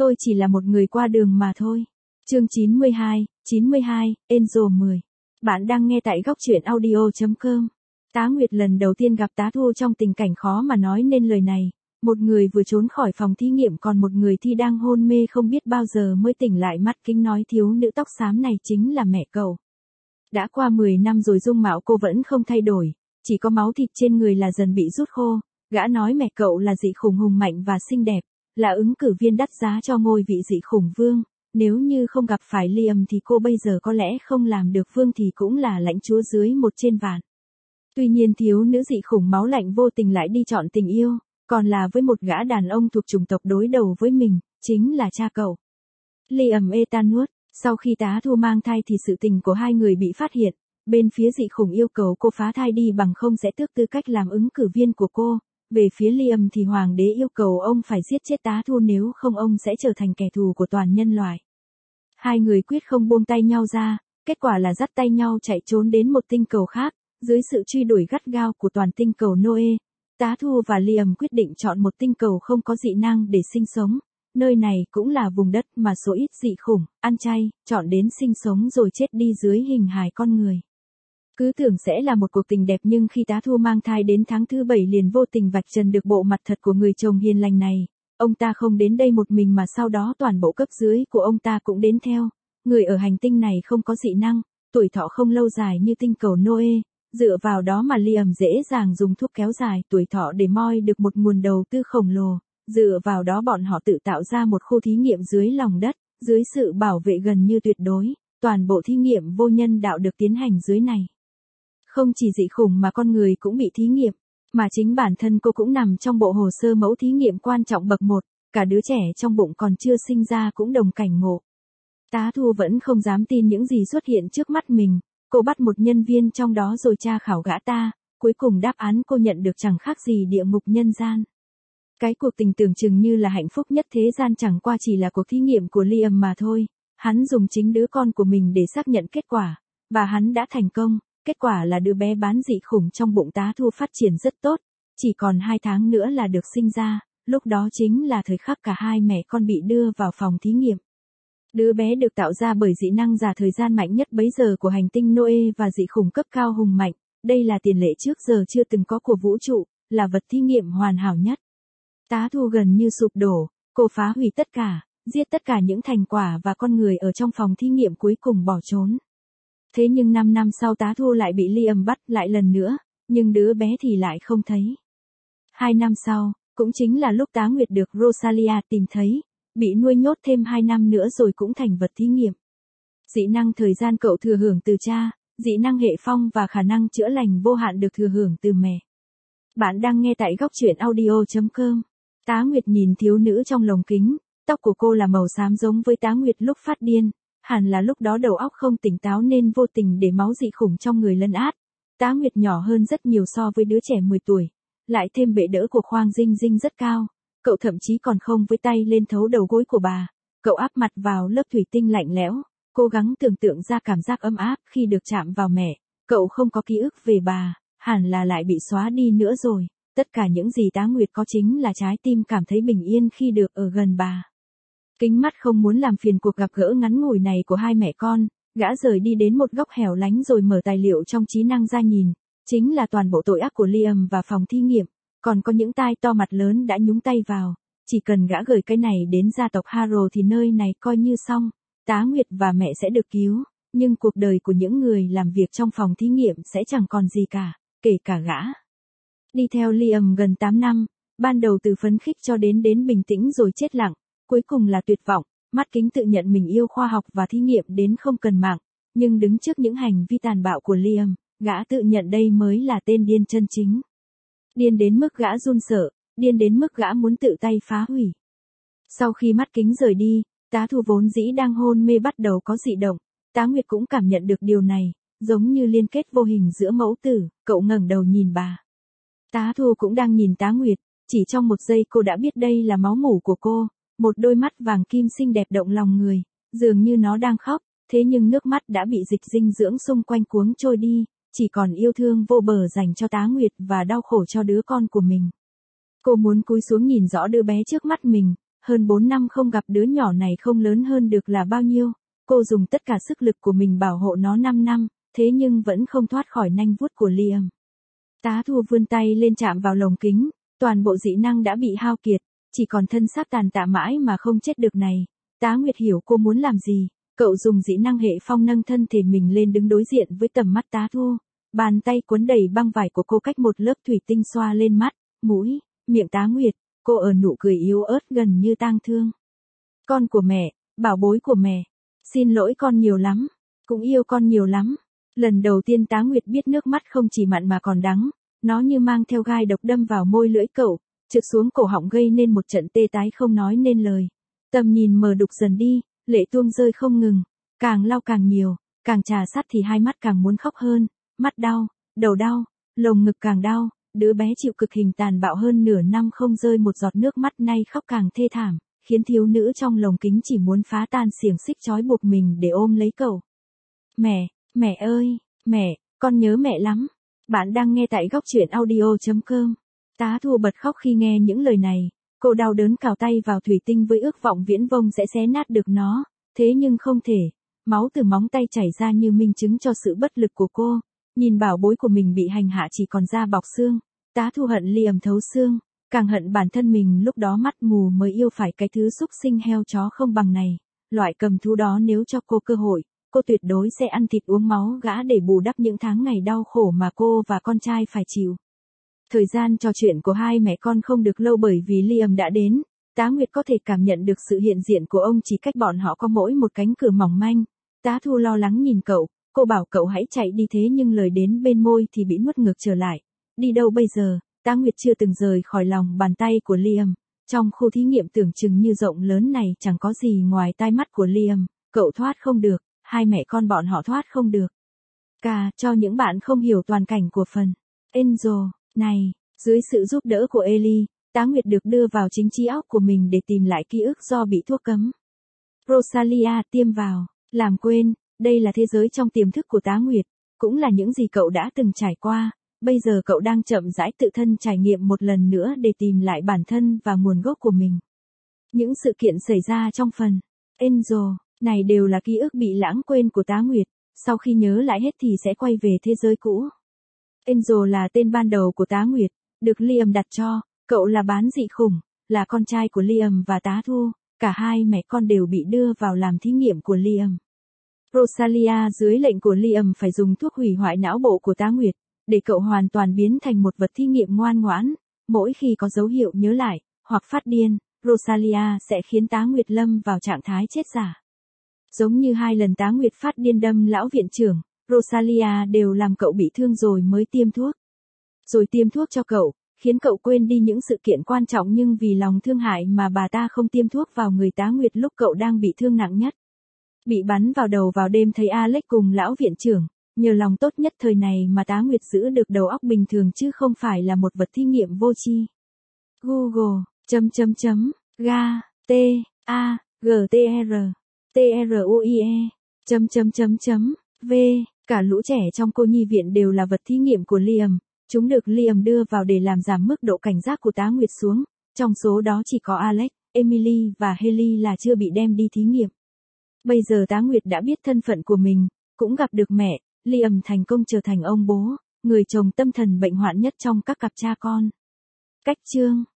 Tôi chỉ là một người qua đường mà thôi. Chương 92, Angel 10. Bạn đang nghe tại góc truyện audio.com. Tá Nguyệt lần đầu tiên gặp Tá Thu trong tình cảnh khó mà nói nên lời này. Một người vừa trốn khỏi phòng thí nghiệm còn một người thì đang hôn mê không biết bao giờ mới tỉnh lại. Mắt kính nói thiếu nữ tóc xám này chính là mẹ cậu. Đã qua 10 năm rồi dung mạo cô vẫn không thay đổi, chỉ có máu thịt trên người là dần bị rút khô. Gã nói mẹ cậu là dị khủng hùng mạnh và xinh đẹp, là ứng cử viên đắt giá cho ngôi vị dị khủng vương. Nếu như không gặp phải Liam thì cô bây giờ có lẽ không làm được vương thì cũng là lãnh chúa dưới 1/1000. Tuy nhiên thiếu nữ dị khủng máu lạnh vô tình lại đi chọn tình yêu, còn là với một gã đàn ông thuộc chủng tộc đối đầu với mình, chính là cha cậu. Liam Etanwood. Sau khi Tá Thu mang thai thì sự tình của hai người bị phát hiện, bên phía dị khủng yêu cầu cô phá thai đi bằng không sẽ tước tư cách làm ứng cử viên của cô. Về phía Liam thì hoàng đế yêu cầu ông phải giết chết Tá Thu nếu không ông sẽ trở thành kẻ thù của toàn nhân loại. Hai người quyết không buông tay nhau ra, kết quả là dắt tay nhau chạy trốn đến một tinh cầu khác, dưới sự truy đuổi gắt gao của toàn tinh cầu Noe. Tá Thu và Liam quyết định chọn một tinh cầu không có dị năng để sinh sống. Nơi này cũng là vùng đất mà số ít dị khủng, ăn chay, chọn đến sinh sống rồi chết đi dưới hình hài con người. Cứ tưởng sẽ là một cuộc tình đẹp nhưng khi Tá Thu mang thai đến tháng thứ 7 liền vô tình vạch trần được bộ mặt thật của người chồng hiền lành này. Ông ta không đến đây một mình mà sau đó toàn bộ cấp dưới của ông ta cũng đến theo. Người ở hành tinh này không có dị năng, tuổi thọ không lâu dài như tinh cầu Noe. Dựa vào đó mà Liam dễ dàng dùng thuốc kéo dài tuổi thọ để moi được một nguồn đầu tư khổng lồ. Dựa vào đó bọn họ tự tạo ra một khu thí nghiệm dưới lòng đất, dưới sự bảo vệ gần như tuyệt đối, toàn bộ thí nghiệm vô nhân đạo được tiến hành dưới này. Không chỉ dị khủng mà con người cũng bị thí nghiệm, mà chính bản thân cô cũng nằm trong bộ hồ sơ mẫu thí nghiệm quan trọng bậc 1, cả đứa trẻ trong bụng còn chưa sinh ra cũng đồng cảnh ngộ. Tá Thu vẫn không dám tin những gì xuất hiện trước mắt mình, cô bắt một nhân viên trong đó rồi tra khảo gã ta, cuối cùng đáp án cô nhận được chẳng khác gì địa ngục nhân gian. Cái cuộc tình tưởng chừng như là hạnh phúc nhất thế gian chẳng qua chỉ là cuộc thí nghiệm của Liam mà thôi. Hắn dùng chính đứa con của mình để xác nhận kết quả, và hắn đã thành công. Kết quả là đứa bé bán dị khủng trong bụng Tá Thu phát triển rất tốt, chỉ còn 2 tháng nữa là được sinh ra, lúc đó chính là thời khắc cả hai mẹ con bị đưa vào phòng thí nghiệm. Đứa bé được tạo ra bởi dị năng giả thời gian mạnh nhất bấy giờ của hành tinh Noe và dị khủng cấp cao hùng mạnh, đây là tiền lệ trước giờ chưa từng có của vũ trụ, là vật thí nghiệm hoàn hảo nhất. Tá Thu gần như sụp đổ, cô phá hủy tất cả, giết tất cả những thành quả và con người ở trong phòng thí nghiệm cuối cùng bỏ trốn. Thế nhưng 5 năm sau Tá Thu lại bị Liam bắt lại lần nữa, nhưng đứa bé thì lại không thấy. 2 năm sau, cũng chính là lúc Tá Nguyệt được Rosalia tìm thấy, bị nuôi nhốt thêm 2 năm nữa rồi cũng thành vật thí nghiệm. Dị năng thời gian cậu thừa hưởng từ cha, dị năng hệ phong và khả năng chữa lành vô hạn được thừa hưởng từ mẹ. Bạn đang nghe tại góc truyện audio.com. Tá Nguyệt nhìn thiếu nữ trong lồng kính, tóc của cô là màu xám giống với Tá Nguyệt lúc phát điên, hẳn là lúc đó đầu óc không tỉnh táo nên vô tình để máu dị khủng trong người lấn át. Tá Nguyệt nhỏ hơn rất nhiều so với đứa trẻ 10 tuổi, lại thêm bệ đỡ của Khoang Dinh Dinh rất cao, cậu thậm chí còn không với tay lên thấu đầu gối của bà, cậu áp mặt vào lớp thủy tinh lạnh lẽo, cố gắng tưởng tượng ra cảm giác ấm áp khi được chạm vào mẹ, cậu không có ký ức về bà, hẳn là lại bị xóa đi nữa rồi. Tất cả những gì Tá Nguyệt có chính là trái tim cảm thấy bình yên khi được ở gần bà. Kính mắt không muốn làm phiền cuộc gặp gỡ ngắn ngủi này của hai mẹ con, gã rời đi đến một góc hẻo lánh rồi mở tài liệu trong trí năng ra nhìn, chính là toàn bộ tội ác của Liam và phòng thí nghiệm, còn có những tai to mặt lớn đã nhúng tay vào, chỉ cần gã gửi cái này đến gia tộc Harrow thì nơi này coi như xong, Tá Nguyệt và mẹ sẽ được cứu, nhưng cuộc đời của những người làm việc trong phòng thí nghiệm sẽ chẳng còn gì cả, kể cả gã. Đi theo Liam gần 8 năm, ban đầu từ phấn khích cho đến bình tĩnh rồi chết lặng, cuối cùng là tuyệt vọng, mắt kính tự nhận mình yêu khoa học và thí nghiệm đến không cần mạng, nhưng đứng trước những hành vi tàn bạo của Liam, gã tự nhận đây mới là tên điên chân chính. Điên đến mức gã run sợ, điên đến mức gã muốn tự tay phá hủy. Sau khi mắt kính rời đi, Tá Thu vốn dĩ đang hôn mê bắt đầu có dị động, Tá Nguyệt cũng cảm nhận được điều này, giống như liên kết vô hình giữa mẫu tử, cậu ngẩng đầu nhìn bà. Tá Thu cũng đang nhìn Tá Nguyệt, chỉ trong một giây cô đã biết đây là máu mủ của cô, một đôi mắt vàng kim xinh đẹp động lòng người, dường như nó đang khóc, thế nhưng nước mắt đã bị dịch dinh dưỡng xung quanh cuống trôi đi, chỉ còn yêu thương vô bờ dành cho Tá Nguyệt và đau khổ cho đứa con của mình. Cô muốn cúi xuống nhìn rõ đứa bé trước mắt mình, hơn 4 năm không gặp đứa nhỏ này không lớn hơn được là bao nhiêu, cô dùng tất cả sức lực của mình bảo hộ nó 5 năm, thế nhưng vẫn không thoát khỏi nanh vuốt của Liam. Tá Thu vươn tay lên chạm vào lồng kính, toàn bộ dị năng đã bị hao kiệt, chỉ còn thân xác tàn tạ mãi mà không chết được này. Tá Nguyệt hiểu cô muốn làm gì, cậu dùng dị năng hệ phong nâng thân thể mình lên đứng đối diện với tầm mắt Tá Thu. Bàn tay cuốn đầy băng vải của cô cách một lớp thủy tinh xoa lên mắt, mũi, miệng Tá Nguyệt, cô ở nụ cười yếu ớt gần như tang thương. Con của mẹ, bảo bối của mẹ, xin lỗi con nhiều lắm, cũng yêu con nhiều lắm. Lần đầu tiên Tá Nguyệt biết nước mắt không chỉ mặn mà còn đắng, nó như mang theo gai độc đâm vào môi lưỡi cậu, trượt xuống cổ họng gây nên một trận tê tái không nói nên lời. Tầm nhìn mờ đục dần đi, lệ tuông rơi không ngừng, càng lau càng nhiều, càng trà sát thì hai mắt càng muốn khóc hơn, mắt đau, đầu đau, lồng ngực càng đau, đứa bé chịu cực hình tàn bạo hơn nửa năm không rơi một giọt nước mắt nay khóc càng thê thảm, khiến thiếu nữ trong lồng kính chỉ muốn phá tan xiềng xích trói buộc mình để ôm lấy cậu. Mẹ, mẹ ơi, mẹ, con nhớ mẹ lắm. Bạn đang nghe tại góc truyện audio.com. Tá Thu bật khóc khi nghe những lời này, cô đau đớn cào tay vào thủy tinh với ước vọng viễn vông sẽ xé nát được nó, thế nhưng không thể. Máu từ móng tay chảy ra như minh chứng cho sự bất lực của cô. Nhìn bảo bối của mình bị hành hạ chỉ còn da bọc xương, Tá Thu hận Liam thấu xương, càng hận bản thân mình lúc đó mắt mù mới yêu phải cái thứ xúc sinh heo chó không bằng này. Loại cầm thú đó nếu cho cô cơ hội, cô tuyệt đối sẽ ăn thịt uống máu gã để bù đắp những tháng ngày đau khổ mà cô và con trai phải chịu. Thời gian trò chuyện của hai mẹ con không được lâu bởi vì Liam đã đến, Tá Nguyệt có thể cảm nhận được sự hiện diện của ông chỉ cách bọn họ có mỗi một cánh cửa mỏng manh. Tá Thu lo lắng nhìn cậu, cô bảo cậu hãy chạy đi thế nhưng lời đến bên môi thì bị nuốt ngược trở lại. Đi đâu bây giờ? Tá Nguyệt chưa từng rời khỏi lòng bàn tay của Liam. Trong khu thí nghiệm tưởng chừng như rộng lớn này chẳng có gì ngoài tai mắt của Liam, cậu thoát không được, hai mẹ con bọn họ thoát không được. Cho những bạn không hiểu toàn cảnh của phần Angel này, dưới sự giúp đỡ của Ellie, Tá Nguyệt được đưa vào chính trí óc của mình để tìm lại ký ức do bị thuốc cấm. Rosalia tiêm vào, làm quên, đây là thế giới trong tiềm thức của Tá Nguyệt, cũng là những gì cậu đã từng trải qua. Bây giờ cậu đang chậm rãi tự thân trải nghiệm một lần nữa để tìm lại bản thân và nguồn gốc của mình. Những sự kiện xảy ra trong phần Angel này đều là ký ức bị lãng quên của Tá Nguyệt, sau khi nhớ lại hết thì sẽ quay về thế giới cũ. Angel là tên ban đầu của Tá Nguyệt, được Liam đặt cho, cậu là bán dị khủng, là con trai của Liam và Tá Thu, cả hai mẹ con đều bị đưa vào làm thí nghiệm của Liam. Rosalia dưới lệnh của Liam phải dùng thuốc hủy hoại não bộ của Tá Nguyệt, để cậu hoàn toàn biến thành một vật thí nghiệm ngoan ngoãn, mỗi khi có dấu hiệu nhớ lại, hoặc phát điên, Rosalia sẽ khiến Tá Nguyệt lâm vào trạng thái chết giả. Giống như 2 lần Tá Nguyệt phát điên đâm lão viện trưởng, Rosalia đều làm cậu bị thương rồi mới tiêm thuốc. Rồi tiêm thuốc cho cậu, khiến cậu quên đi những sự kiện quan trọng nhưng vì lòng thương hại mà bà ta không tiêm thuốc vào người Tá Nguyệt lúc cậu đang bị thương nặng nhất. Bị bắn vào đầu vào đêm thấy Alex cùng lão viện trưởng, nhờ lòng tốt nhất thời này mà Tá Nguyệt giữ được đầu óc bình thường chứ không phải là một vật thí nghiệm vô tri. Google, ga, t, a, g, t, r, t, r, u, i, e, v, cả lũ trẻ trong cô nhi viện đều là vật thí nghiệm của Liam, chúng được Liam đưa vào để làm giảm mức độ cảnh giác của Tá Nguyệt xuống, trong số đó chỉ có Alex, Emily và Haley là chưa bị đem đi thí nghiệm. Bây giờ Tá Nguyệt đã biết thân phận của mình, cũng gặp được mẹ, Liam thành công trở thành ông bố, người chồng tâm thần bệnh hoạn nhất trong các cặp cha con. Cách chương